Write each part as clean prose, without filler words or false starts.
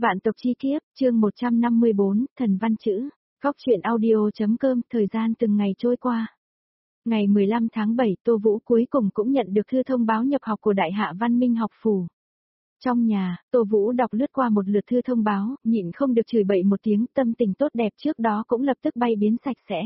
Vạn tộc chi kiếp, chương 154, thần văn chữ. Góc truyện audio.com, thời gian từng ngày trôi qua. Ngày 15 tháng 7, Tô Vũ cuối cùng cũng nhận được thư thông báo nhập học của Đại Hạ Văn Minh học phủ. Trong nhà, Tô Vũ đọc lướt qua một lượt thư thông báo, nhịn không được chửi bậy một tiếng, tâm tình tốt đẹp trước đó cũng lập tức bay biến sạch sẽ.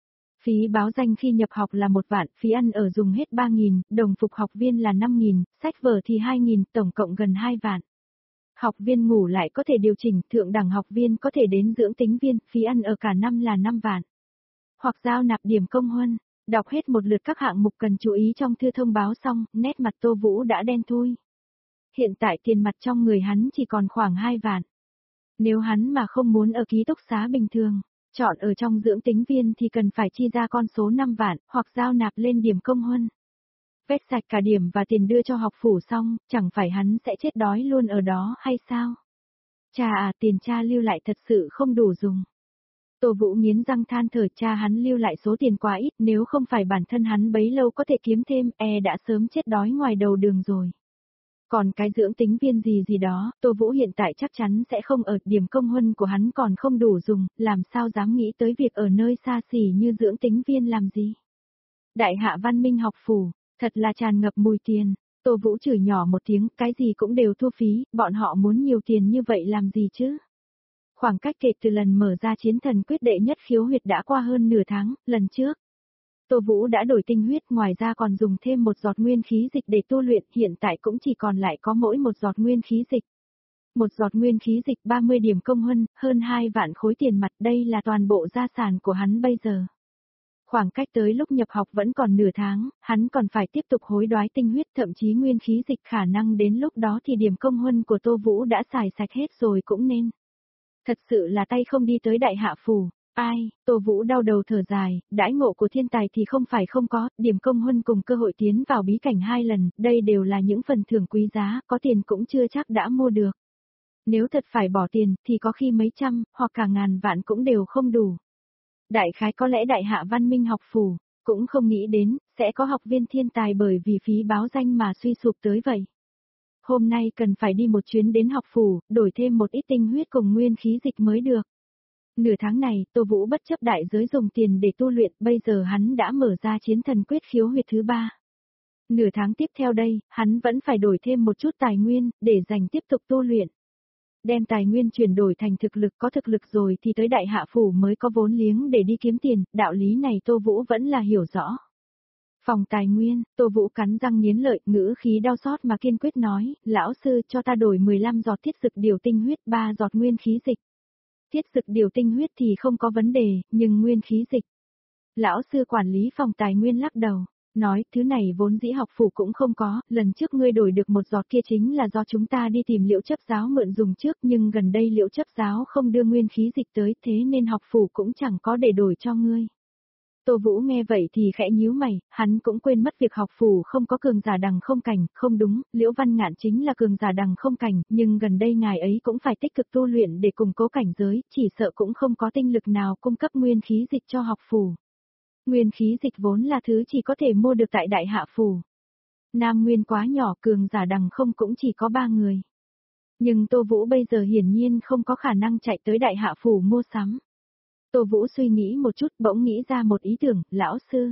Phí báo danh khi nhập học là 1 vạn, phí ăn ở dùng hết 3.000, đồng phục học viên là 5.000, sách vở thì 2.000, tổng cộng gần 2 vạn. Học viên ngủ lại có thể điều chỉnh, thượng đẳng học viên có thể đến dưỡng tính viên, phí ăn ở cả năm là 5 vạn. Hoặc giao nạp điểm công huân. Đọc hết một lượt các hạng mục cần chú ý trong thư thông báo xong, nét mặt Tô Vũ đã đen thui. Hiện tại tiền mặt trong người hắn chỉ còn khoảng 2 vạn. Nếu hắn mà không muốn ở ký túc xá bình thường, chọn ở trong dưỡng tính viên thì cần phải chi ra con số 5 vạn, hoặc giao nạp lên điểm công huân. Vét sạch cả điểm và tiền đưa cho học phủ xong, chẳng phải hắn sẽ chết đói luôn ở đó hay sao? Cha à, tiền cha lưu lại thật sự không đủ dùng. Tô Vũ nghiến răng than thở, cha hắn lưu lại số tiền quá ít, nếu không phải bản thân hắn bấy lâu có thể kiếm thêm, đã sớm chết đói ngoài đầu đường rồi. Còn cái dưỡng tính viên gì đó, Tô Vũ hiện tại chắc chắn sẽ không ở, điểm công huân của hắn còn không đủ dùng, làm sao dám nghĩ tới việc ở nơi xa xỉ như dưỡng tính viên làm gì. Đại Hạ Văn Minh học phủ, thật là tràn ngập mùi tiền. Tô Vũ chửi nhỏ một tiếng, cái gì cũng đều thu phí, bọn họ muốn nhiều tiền như vậy làm gì chứ? Khoảng cách kể từ lần mở ra chiến thần quyết đệ nhất khiếu huyệt đã qua hơn nửa tháng, lần trước. Tô Vũ đã đổi tinh huyết, ngoài ra còn dùng thêm một giọt nguyên khí dịch để tu luyện, hiện tại cũng chỉ còn lại có mỗi một giọt nguyên khí dịch. Một giọt nguyên khí dịch 30 điểm công huân, hơn 2 vạn khối tiền mặt, đây là toàn bộ gia sản của hắn bây giờ. Khoảng cách tới lúc nhập học vẫn còn nửa tháng, hắn còn phải tiếp tục hối đoái tinh huyết, thậm chí nguyên khí dịch, khả năng đến lúc đó thì điểm công huân của Tô Vũ đã xài sạch hết rồi cũng nên. Thật sự là tay không đi tới Đại Hạ phủ. Ai, Tô Vũ đau đầu thở dài, đãi ngộ của thiên tài thì không phải không có, điểm công huân cùng cơ hội tiến vào bí cảnh 2 lần, đây đều là những phần thưởng quý giá, có tiền cũng chưa chắc đã mua được. Nếu thật phải bỏ tiền, thì có khi mấy trăm, hoặc cả ngàn vạn cũng đều không đủ. Đại khái có lẽ Đại Hạ Văn Minh học phủ, cũng không nghĩ đến, sẽ có học viên thiên tài bởi vì phí báo danh mà suy sụp tới vậy. Hôm nay cần phải đi một chuyến đến học phủ, đổi thêm một ít tinh huyết cùng nguyên khí dịch mới được. Nửa tháng này, Tô Vũ bất chấp đại giới dùng tiền để tu luyện, bây giờ hắn đã mở ra chiến thần quyết khiếu huyệt thứ 3. Nửa tháng tiếp theo đây, hắn vẫn phải đổi thêm một chút tài nguyên, để dành tiếp tục tu luyện. Đem tài nguyên chuyển đổi thành thực lực, có thực lực rồi thì tới Đại Hạ phủ mới có vốn liếng để đi kiếm tiền, đạo lý này Tô Vũ vẫn là hiểu rõ. Phòng tài nguyên, Tô Vũ cắn răng nghiến lợi, ngữ khí đau xót mà kiên quyết nói, lão sư cho ta đổi 15 giọt thiết dực điều tinh huyết, 3 giọt nguyên khí dịch. Thiết dực điều tinh huyết thì không có vấn đề, nhưng nguyên khí dịch. Lão sư quản lý phòng tài nguyên lắc đầu, nói, thứ này vốn dĩ học phủ cũng không có, lần trước ngươi đổi được một giọt kia chính là do chúng ta đi tìm Liễu chấp giáo mượn dùng trước, nhưng gần đây Liễu chấp giáo không đưa nguyên khí dịch tới, thế nên học phủ cũng chẳng có để đổi cho ngươi. Tô Vũ nghe vậy thì khẽ nhíu mày, hắn cũng quên mất việc học phủ không có cường giả đằng không cảnh, không đúng, Liễu Văn Ngạn chính là cường giả đằng không cảnh, nhưng gần đây ngài ấy cũng phải tích cực tu luyện để củng cố cảnh giới, chỉ sợ cũng không có tinh lực nào cung cấp nguyên khí dịch cho học phủ. Nguyên khí dịch vốn là thứ chỉ có thể mua được tại Đại Hạ phủ. Nam Nguyên quá nhỏ, cường giả đằng không cũng chỉ có 3 người. Nhưng Tô Vũ bây giờ hiển nhiên không có khả năng chạy tới Đại Hạ phủ mua sắm. Tô Vũ suy nghĩ một chút, bỗng nghĩ ra một ý tưởng, lão sư.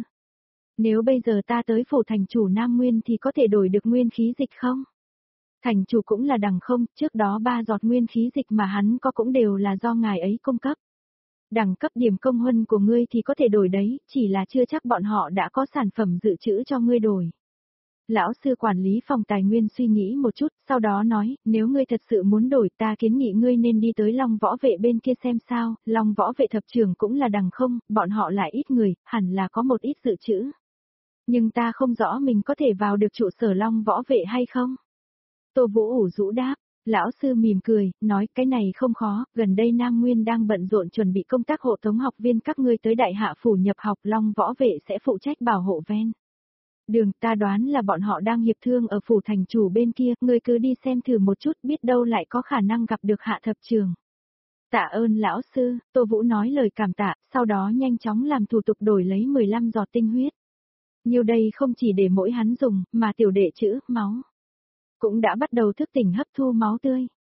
Nếu bây giờ ta tới phủ thành chủ Nam Nguyên thì có thể đổi được nguyên khí dịch không? Thành chủ cũng là đằng không, trước đó 3 giọt nguyên khí dịch mà hắn có cũng đều là do ngài ấy cung cấp. Đẳng cấp điểm công huân của ngươi thì có thể đổi đấy, chỉ là chưa chắc bọn họ đã có sản phẩm dự trữ cho ngươi đổi. Lão sư quản lý phòng tài nguyên suy nghĩ một chút, sau đó nói, nếu ngươi thật sự muốn đổi ta kiến nghị ngươi nên đi tới Long Võ Vệ bên kia xem sao, Long Võ Vệ thập trưởng cũng là đằng không, bọn họ lại ít người, hẳn là có một ít dự trữ. Nhưng ta không rõ mình có thể vào được trụ sở Long Võ Vệ hay không? Tô Vũ ủ rũ đáp. Lão sư mỉm cười, nói cái này không khó, gần đây Nam Nguyên đang bận rộn chuẩn bị công tác hộ tống học viên các ngươi tới Đại Hạ phủ nhập học, Long Võ Vệ sẽ phụ trách bảo hộ ven đường, ta đoán là bọn họ đang hiệp thương ở phủ thành chủ bên kia, ngươi cứ đi xem thử một chút, biết đâu lại có khả năng gặp được Hạ thập trưởng. Tạ ơn lão sư, Tô Vũ nói lời cảm tạ, sau đó nhanh chóng làm thủ tục đổi lấy 15 giọt tinh huyết. Nhiều đây không chỉ để mỗi hắn dùng, mà tiểu đệ chữ máu cũng đã bắt đầu thức tỉnh hấp thu máu tươi.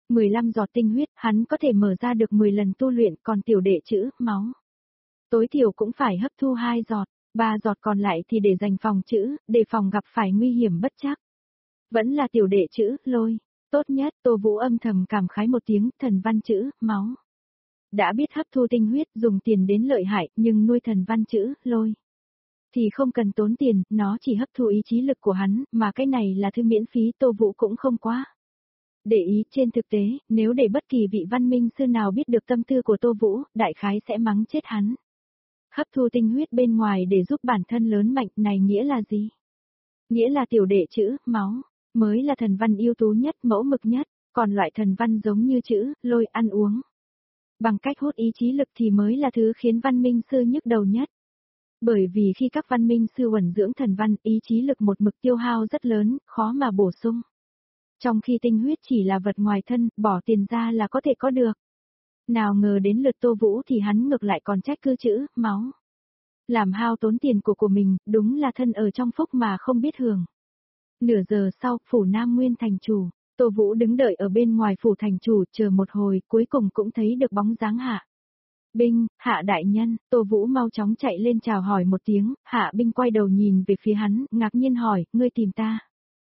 15 giọt tinh huyết, hắn có thể mở ra được 10 lần tu luyện, còn tiểu đệ chữ, máu. Tối thiểu cũng phải hấp thu 2 giọt, 3 giọt còn lại thì để dành phòng chữ, để phòng gặp phải nguy hiểm bất trắc. Vẫn là tiểu đệ chữ, lôi. Tốt nhất, Tô Vũ âm thầm cảm khái một tiếng, thần văn chữ, máu. Đã biết hấp thu tinh huyết, dùng tiền đến lợi hại, nhưng nuôi thần văn chữ, lôi. Thì không cần tốn tiền, nó chỉ hấp thu ý chí lực của hắn, mà cái này là thứ miễn phí, Tô Vũ cũng không quá để ý. Trên thực tế, nếu để bất kỳ vị văn minh sư nào biết được tâm tư của Tô Vũ, đại khái sẽ mắng chết hắn. Hấp thu tinh huyết bên ngoài để giúp bản thân lớn mạnh này nghĩa là gì? Nghĩa là tiểu đệ chữ, máu, mới là thần văn ưu tú nhất, mẫu mực nhất, còn loại thần văn giống như chữ, lôi, ăn uống. Bằng cách hút ý chí lực thì mới là thứ khiến văn minh sư nhức đầu nhất. Bởi vì khi các văn minh sư uẩn dưỡng thần văn, ý chí lực một mực tiêu hao rất lớn, khó mà bổ sung. Trong khi tinh huyết chỉ là vật ngoài thân, bỏ tiền ra là có thể có được. Nào ngờ đến lượt Tô Vũ thì hắn ngược lại còn trách cứ chữ, máu. Làm hao tốn tiền của mình, đúng là thân ở trong phúc mà không biết hưởng. Nửa giờ sau, phủ Nam Nguyên thành chủ, Tô Vũ đứng đợi ở bên ngoài phủ thành chủ, chờ một hồi, cuối cùng cũng thấy được bóng dáng Hạ Binh. Hạ đại nhân. Tô Vũ mau chóng chạy lên chào hỏi một tiếng, Hạ Binh quay đầu nhìn về phía hắn, ngạc nhiên hỏi, ngươi tìm ta?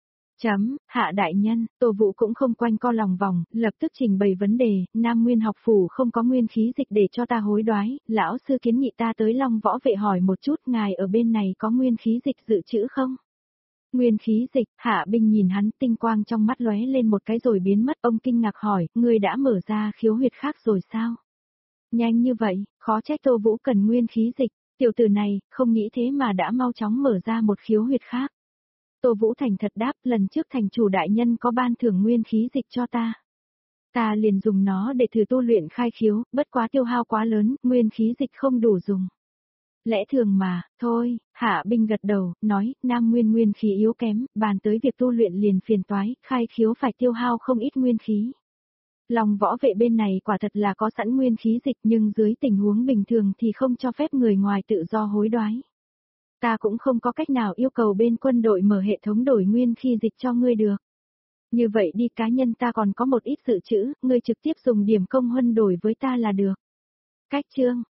Hạ đại nhân. Tô Vũ cũng không quanh co lòng vòng, lập tức trình bày vấn đề, Nam Nguyên học phủ không có nguyên khí dịch để cho ta hối đoái, lão sư kiến nghị ta tới Long Võ Vệ hỏi một chút, ngài ở bên này có nguyên khí dịch dự trữ không? Nguyên khí dịch. Hạ Binh nhìn hắn, tinh quang trong mắt lóe lên một cái rồi biến mất, ông kinh ngạc hỏi, ngươi đã mở ra khiếu huyệt khác rồi sao? Nhanh như vậy, khó trách Tô Vũ cần nguyên khí dịch, tiểu tử này, không nghĩ thế mà đã mau chóng mở ra một khiếu huyệt khác. Tô Vũ thành thật đáp, lần trước thành chủ đại nhân có ban thưởng nguyên khí dịch cho ta. Ta liền dùng nó để thử tu luyện khai khiếu, bất quá tiêu hao quá lớn, nguyên khí dịch không đủ dùng. Lẽ thường mà, thôi. Hạ Binh gật đầu, nói, Nam Nguyên nguyên khí yếu kém, bàn tới việc tu luyện liền phiền toái, khai khiếu phải tiêu hao không ít nguyên khí. Long Võ Vệ bên này quả thật là có sẵn nguyên khí dịch, nhưng dưới tình huống bình thường thì không cho phép người ngoài tự do hối đoái. Ta cũng không có cách nào yêu cầu bên quân đội mở hệ thống đổi nguyên khí dịch cho ngươi được. Như vậy đi, cá nhân ta còn có một ít dự trữ, ngươi trực tiếp dùng điểm công huân đổi với ta là được. Cách chương,